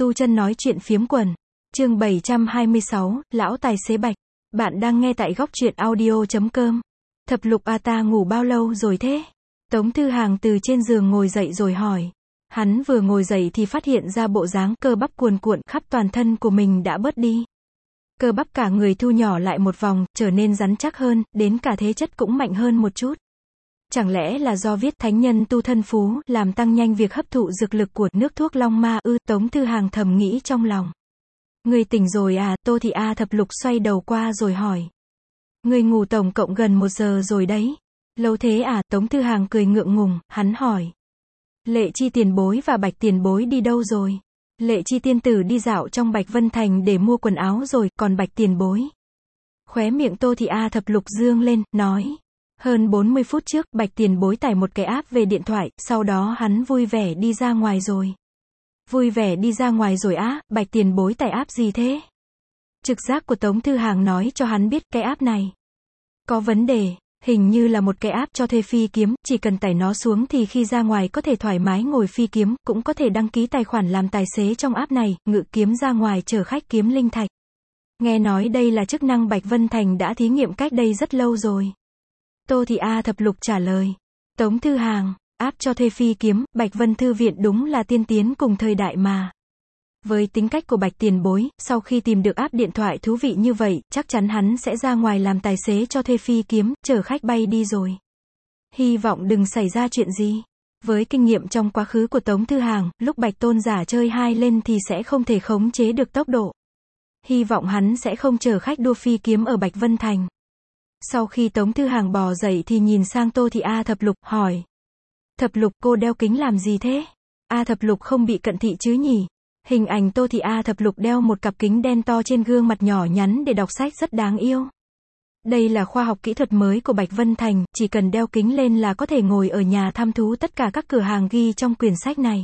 tu chân nói chuyện phiếm quần. Chương 726, Lão Tài Xế Bạch. Bạn đang nghe tại góc truyện audio.com. Thập lục à, ta ngủ bao lâu rồi thế? Tống Thư Hàng từ trên giường ngồi dậy rồi hỏi. Hắn vừa ngồi dậy thì phát hiện ra bộ dáng cơ bắp cuồn cuộn khắp toàn thân của mình đã bớt đi. Cơ bắp cả người thu nhỏ lại một vòng, trở nên rắn chắc hơn, đến cả thế chất cũng mạnh hơn một chút. Chẳng lẽ là do viết thánh nhân tu thân phú, làm tăng nhanh việc hấp thụ dược lực của nước thuốc long ma ư? Tống Thư Hàng thầm nghĩ trong lòng. Ngươi tỉnh rồi à? Tô Thị A Thập Lục xoay đầu qua rồi hỏi. Ngươi ngủ tổng cộng gần 1 giờ rồi đấy. Lâu thế à? Tống Thư Hàng cười ngượng ngùng, hắn hỏi. Lệ Chi tiền bối và Bạch tiền bối đi đâu rồi? Lệ Chi tiên tử đi dạo trong Bạch Vân Thành để mua quần áo rồi, còn Bạch tiền bối. Khóe miệng Tô Thị A Thập Lục dương lên, nói. Hơn 40 phút trước, Bạch tiền bối tải một cái app về điện thoại, sau đó hắn vui vẻ đi ra ngoài rồi. Vui vẻ đi ra ngoài rồi á? Bạch tiền bối tải app gì thế? Trực giác của Tống Thư Hàng nói cho hắn biết cái app này có vấn đề, hình như là một cái app cho thuê phi kiếm, chỉ cần tải nó xuống thì khi ra ngoài có thể thoải mái ngồi phi kiếm, cũng có thể đăng ký tài khoản làm tài xế trong app này, ngự kiếm ra ngoài chở khách kiếm linh thạch. Nghe nói đây là chức năng Bạch Vân Thành đã thí nghiệm cách đây rất lâu rồi. Tô Thị A Thập Lục trả lời. Tống Thư Hàng, app cho thuê phi kiếm, Bạch Vân Thư Viện đúng là tiên tiến cùng thời đại mà. Với tính cách của Bạch tiền bối, sau khi tìm được app điện thoại thú vị như vậy, chắc chắn hắn sẽ ra ngoài làm tài xế cho thuê phi kiếm, chở khách bay đi rồi. Hy vọng đừng xảy ra chuyện gì. Với kinh nghiệm trong quá khứ của Tống Thư Hàng, lúc Bạch Tôn giả chơi hai lên thì sẽ không thể khống chế được tốc độ. Hy vọng hắn sẽ không chở khách đua phi kiếm ở Bạch Vân Thành. Sau khi Tống Thư Hàng bò dậy thì nhìn sang Tô Thị A Thập Lục, hỏi. Thập Lục, cô đeo kính làm gì thế? A Thập Lục không bị cận thị chứ nhỉ? Hình ảnh Tô Thị A Thập Lục đeo một cặp kính đen to trên gương mặt nhỏ nhắn để đọc sách rất đáng yêu. Đây là khoa học kỹ thuật mới của Bạch Vân Thành, chỉ cần đeo kính lên là có thể ngồi ở nhà thăm thú tất cả các cửa hàng ghi trong quyển sách này.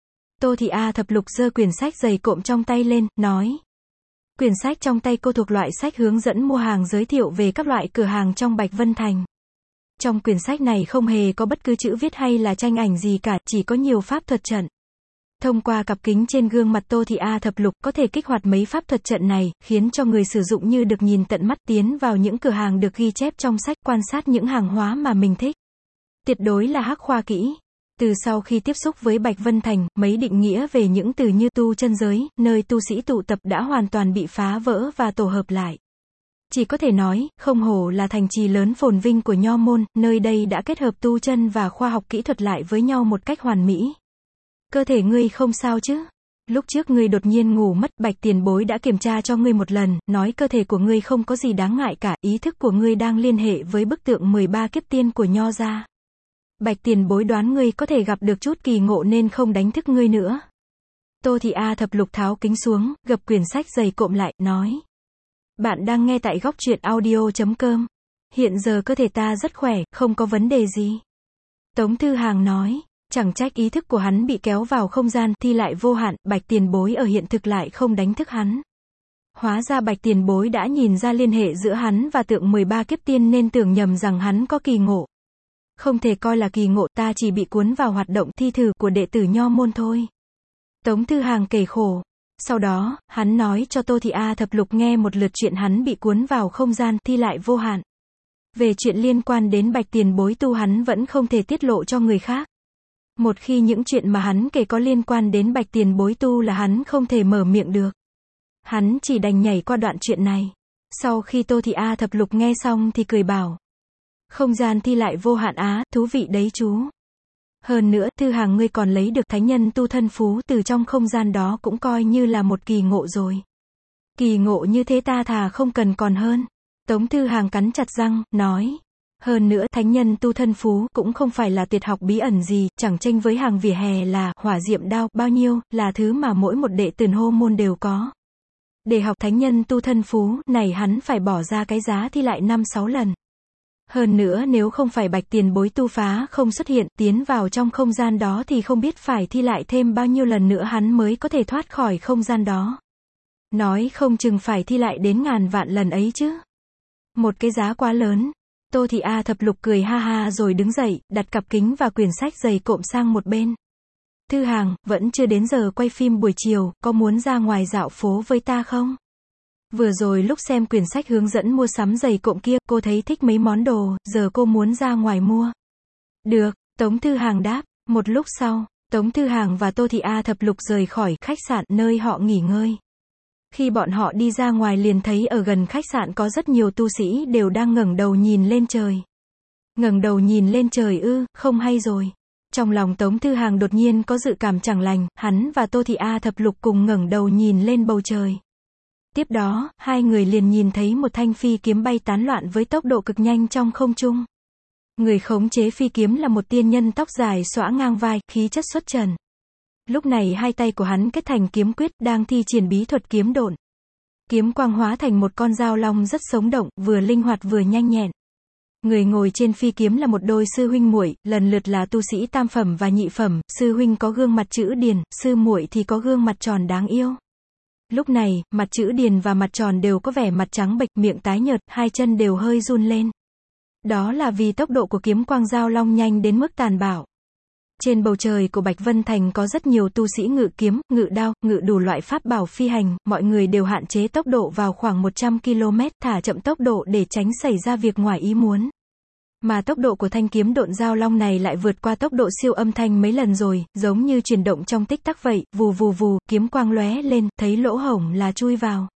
Tô Thị A Thập Lục giơ quyển sách dày cộm trong tay lên, nói. Quyển sách trong tay cô thuộc loại sách hướng dẫn mua hàng giới thiệu về các loại cửa hàng trong Bạch Vân Thành. Trong quyển sách này không hề có bất cứ chữ viết hay là tranh ảnh gì cả, chỉ có nhiều pháp thuật trận. Thông qua cặp kính trên gương mặt Tô Thị A Thập Lục có thể kích hoạt mấy pháp thuật trận này, khiến cho người sử dụng như được nhìn tận mắt tiến vào những cửa hàng được ghi chép trong sách, quan sát những hàng hóa mà mình thích. Tuyệt đối là hắc khoa kỹ. Từ sau khi tiếp xúc với Bạch Vân Thành, mấy định nghĩa về những từ như tu chân giới, nơi tu sĩ tụ tập đã hoàn toàn bị phá vỡ và tổ hợp lại. Chỉ có thể nói, không hổ là thành trì lớn phồn vinh của Nho môn, nơi đây đã kết hợp tu chân và khoa học kỹ thuật lại với nhau một cách hoàn mỹ. Cơ thể ngươi không sao chứ? Lúc trước ngươi đột nhiên ngủ mất, Bạch tiền bối đã kiểm tra cho ngươi một lần, nói cơ thể của ngươi không có gì đáng ngại cả, ý thức của ngươi đang liên hệ với bức tượng 13 kiếp tiên của Nho gia. Bạch tiền bối đoán ngươi có thể gặp được chút kỳ ngộ nên không đánh thức ngươi nữa. Tô Thị A Thập Lục tháo kính xuống, gập quyển sách dày cộm lại, nói. Bạn đang nghe tại góc truyện audio.com. Hiện giờ cơ thể ta rất khỏe, không có vấn đề gì. Tống Thư Hàng nói. Chẳng trách ý thức của hắn bị kéo vào không gian thi lại vô hạn, Bạch tiền bối ở hiện thực lại không đánh thức hắn. Hóa ra Bạch tiền bối đã nhìn ra liên hệ giữa hắn và tượng 13 kiếp tiên nên tưởng nhầm rằng hắn có kỳ ngộ. Không thể coi là kỳ ngộ, ta chỉ bị cuốn vào hoạt động thi thử của đệ tử Nho môn thôi. Tống Thư Hàng kể khổ. Sau đó, hắn nói cho Tô Thị A Thập Lục nghe một lượt chuyện hắn bị cuốn vào không gian thi lại vô hạn. Về chuyện liên quan đến Bạch tiền bối tu hắn vẫn không thể tiết lộ cho người khác. Một khi những chuyện mà hắn kể có liên quan đến Bạch tiền bối tu là hắn không thể mở miệng được. Hắn chỉ đành nhảy qua đoạn chuyện này. Sau khi Tô Thị A Thập Lục nghe xong thì cười bảo. Không gian thi lại vô hạn á, thú vị đấy chú. Hơn nữa, Thư Hàng ngươi còn lấy được thánh nhân tu thân phú từ trong không gian đó cũng coi như là một kỳ ngộ rồi. Kỳ ngộ như thế ta thà không cần còn hơn. Tống Thư Hàng cắn chặt răng, nói. Hơn nữa, thánh nhân tu thân phú cũng không phải là tuyệt học bí ẩn gì, chẳng chênh với hàng vỉa hè là hỏa diệm đao, bao nhiêu, là thứ mà mỗi một đệ tử Nho môn đều có. Để học thánh nhân tu thân phú, này hắn phải bỏ ra cái giá thi lại 5-6 lần. Hơn nữa nếu không phải Bạch tiền bối tu phá không xuất hiện, tiến vào trong không gian đó thì không biết phải thi lại thêm bao nhiêu lần nữa hắn mới có thể thoát khỏi không gian đó. Nói không chừng phải thi lại đến ngàn vạn lần ấy chứ. Một cái giá quá lớn. Tô Thị A Thập Lục cười ha ha rồi đứng dậy, đặt cặp kính và quyển sách dày cộm sang một bên. Thư Hàng, vẫn chưa đến giờ quay phim buổi chiều, có muốn ra ngoài dạo phố với ta không? Vừa rồi lúc xem quyển sách hướng dẫn mua sắm giày cộm kia, cô thấy thích mấy món đồ, giờ cô muốn ra ngoài mua. Được, Tống Thư Hàng đáp. Một lúc sau, Tống Thư Hàng và Tô Thị A Thập Lục rời khỏi khách sạn nơi họ nghỉ ngơi. Khi bọn họ đi ra ngoài liền thấy ở gần khách sạn có rất nhiều tu sĩ đều đang ngẩng đầu nhìn lên trời. Ngẩng đầu nhìn lên trời ư, không hay rồi. Trong lòng Tống Thư Hàng đột nhiên có dự cảm chẳng lành, hắn và Tô Thị A Thập Lục cùng ngẩng đầu nhìn lên bầu trời. Tiếp đó, hai người liền nhìn thấy một thanh phi kiếm bay tán loạn với tốc độ cực nhanh trong không trung. Người khống chế phi kiếm là một tiên nhân tóc dài xõa ngang vai, khí chất xuất trần. Lúc này hai tay của hắn kết thành kiếm quyết, đang thi triển bí thuật kiếm độn. Kiếm quang hóa thành một con dao long rất sống động, vừa linh hoạt vừa nhanh nhẹn. Người ngồi trên phi kiếm là một đôi sư huynh muội, lần lượt là tu sĩ tam phẩm và nhị phẩm, sư huynh có gương mặt chữ điền, sư muội thì có gương mặt tròn đáng yêu. Lúc này, mặt chữ điền và mặt tròn đều có vẻ mặt trắng bệch, miệng tái nhợt, hai chân đều hơi run lên. Đó là vì tốc độ của kiếm quang dao long nhanh đến mức tàn bạo. Trên bầu trời của Bạch Vân Thành có rất nhiều tu sĩ ngự kiếm, ngự đao, ngự đủ loại pháp bảo phi hành, mọi người đều hạn chế tốc độ vào khoảng 100 km, thả chậm tốc độ để tránh xảy ra việc ngoài ý muốn. Mà tốc độ của thanh kiếm độn dao long này lại vượt qua tốc độ siêu âm thanh mấy lần rồi, giống như chuyển động trong tích tắc vậy, vù vù vù, kiếm quang lóe lên, thấy lỗ hổng là chui vào.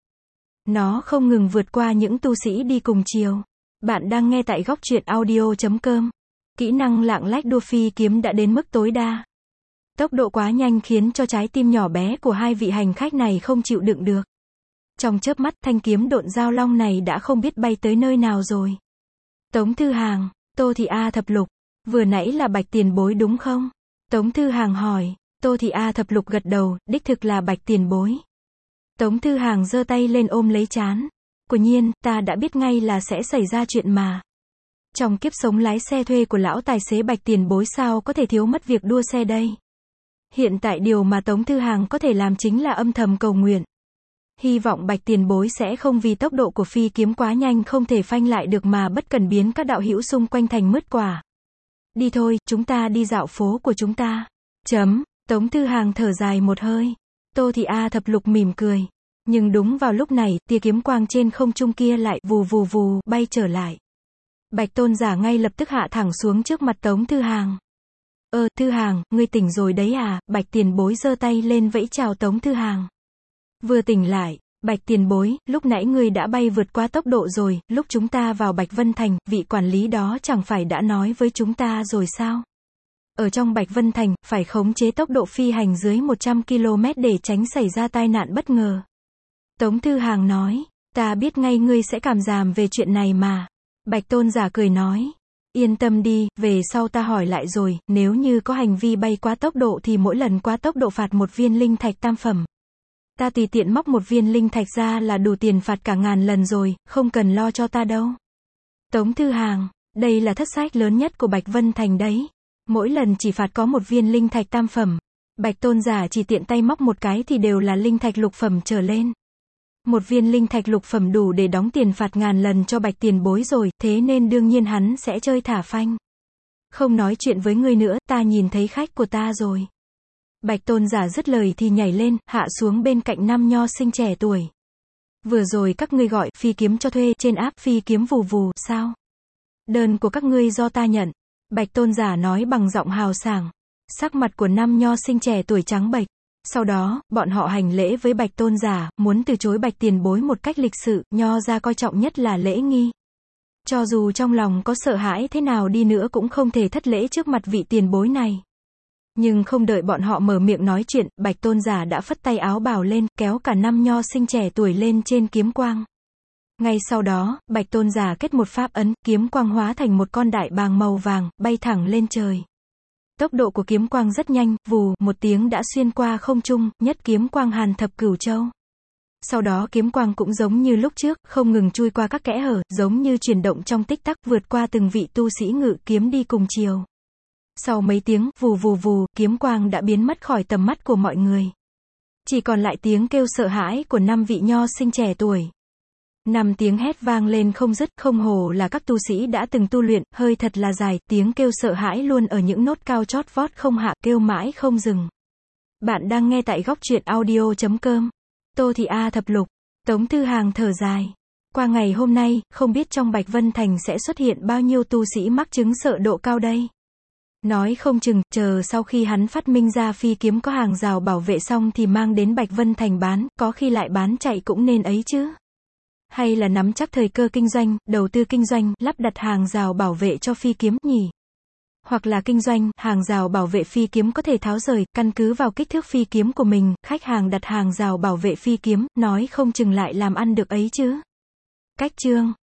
Nó không ngừng vượt qua những tu sĩ đi cùng chiều. Bạn đang nghe tại goctruyện.audio.com. Kỹ năng lạng lách đua phi kiếm đã đến mức tối đa. Tốc độ quá nhanh khiến cho trái tim nhỏ bé của hai vị hành khách này không chịu đựng được. Trong chớp mắt, thanh kiếm độn dao long này đã không biết bay tới nơi nào rồi. Tống Thư Hàng, Tô Thị A Thập Lục, vừa nãy là Bạch tiền bối đúng không? Tống Thư Hàng hỏi. Tô Thị A Thập Lục gật đầu, đích thực là Bạch tiền bối. Tống Thư Hàng giơ tay lên ôm lấy trán. Quả nhiên, ta đã biết ngay là sẽ xảy ra chuyện mà. Trong kiếp sống lái xe thuê của lão tài xế Bạch tiền bối sao có thể thiếu mất việc đua xe đây. Hiện tại điều mà Tống Thư Hàng có thể làm chính là âm thầm cầu nguyện. Hy vọng Bạch tiền bối sẽ không vì tốc độ của phi kiếm quá nhanh không thể phanh lại được mà bất cần biến các đạo hữu xung quanh thành mứt quả. Đi thôi, chúng ta đi dạo phố của chúng ta. Tống Thư Hàng thở dài một hơi. Tô Thị A Thập Lục mỉm cười. Nhưng đúng vào lúc này, tia kiếm quang trên không trung kia lại vù vù vù bay trở lại. Bạch Tôn Giả ngay lập tức hạ thẳng xuống trước mặt Tống Thư Hàng. Thư Hàng, ngươi tỉnh rồi đấy à? Bạch tiền bối giơ tay lên vẫy chào Tống Thư Hàng. Vừa tỉnh lại, Bạch tiền bối, lúc nãy ngươi đã bay vượt qua tốc độ rồi, lúc chúng ta vào Bạch Vân Thành, vị quản lý đó chẳng phải đã nói với chúng ta rồi sao? Ở trong Bạch Vân Thành, phải khống chế tốc độ phi hành dưới 100 km để tránh xảy ra tai nạn bất ngờ. Tống Thư Hàng nói, ta biết ngay ngươi sẽ cảm giảm về chuyện này mà. Bạch Tôn Giả cười nói, yên tâm đi, về sau ta hỏi lại rồi, nếu như có hành vi bay quá tốc độ thì mỗi lần quá tốc độ phạt một viên linh thạch tam phẩm. Ta tùy tiện móc một viên linh thạch ra là đủ tiền phạt cả ngàn lần rồi, không cần lo cho ta đâu. Tống Thư Hàng, đây là thất sách lớn nhất của Bạch Vân Thành đấy. Mỗi lần chỉ phạt có một viên linh thạch tam phẩm. Bạch Tôn Giả chỉ tiện tay móc một cái thì đều là linh thạch lục phẩm trở lên. Một viên linh thạch lục phẩm đủ để đóng tiền phạt ngàn lần cho Bạch tiền bối rồi, thế nên đương nhiên hắn sẽ chơi thả phanh. Không nói chuyện với ngươi nữa, ta nhìn thấy khách của ta rồi. Bạch Tôn Giả dứt lời thì nhảy lên, hạ xuống bên cạnh năm nho sinh trẻ tuổi. Vừa rồi các ngươi gọi phi kiếm cho thuê trên app phi kiếm vù vù, sao? Đơn của các ngươi do ta nhận. Bạch Tôn Giả nói bằng giọng hào sảng. Sắc mặt của năm nho sinh trẻ tuổi trắng bệch. Sau đó, bọn họ hành lễ với Bạch Tôn Giả, muốn từ chối Bạch tiền bối một cách lịch sự, nho ra coi trọng nhất là lễ nghi. Cho dù trong lòng có sợ hãi thế nào đi nữa cũng không thể thất lễ trước mặt vị tiền bối này. Nhưng không đợi bọn họ mở miệng nói chuyện, Bạch Tôn Giả đã phất tay áo bào lên, kéo cả năm nho sinh trẻ tuổi lên trên kiếm quang. Ngay sau đó, Bạch Tôn Giả kết một pháp ấn, kiếm quang hóa thành một con đại bàng màu vàng, bay thẳng lên trời. Tốc độ của kiếm quang rất nhanh, vù, một tiếng đã xuyên qua không trung, nhất kiếm quang hàn thập cửu châu. Sau đó kiếm quang cũng giống như lúc trước, không ngừng chui qua các kẽ hở, giống như chuyển động trong tích tắc, vượt qua từng vị tu sĩ ngự kiếm đi cùng chiều. Sau mấy tiếng, vù vù vù, kiếm quang đã biến mất khỏi tầm mắt của mọi người. Chỉ còn lại tiếng kêu sợ hãi của 5 vị nho sinh trẻ tuổi. 5 tiếng hét vang lên không dứt, không hổ là các tu sĩ đã từng tu luyện, hơi thật là dài, tiếng kêu sợ hãi luôn ở những nốt cao chót vót không hạ, kêu mãi không dừng. Bạn đang nghe tại góc truyện audio.com. Tô Thị A thập lục. Tống Thư Hàng thở dài. Qua ngày hôm nay, không biết trong Bạch Vân Thành sẽ xuất hiện bao nhiêu tu sĩ mắc chứng sợ độ cao đây. Nói không chừng, chờ sau khi hắn phát minh ra phi kiếm có hàng rào bảo vệ xong thì mang đến Bạch Vân Thành bán, có khi lại bán chạy cũng nên ấy chứ. Hay là nắm chắc thời cơ kinh doanh, đầu tư kinh doanh, lắp đặt hàng rào bảo vệ cho phi kiếm nhỉ? Hoặc là kinh doanh, hàng rào bảo vệ phi kiếm có thể tháo rời, căn cứ vào kích thước phi kiếm của mình, khách hàng đặt hàng rào bảo vệ phi kiếm, nói không chừng lại làm ăn được ấy chứ. Cách chương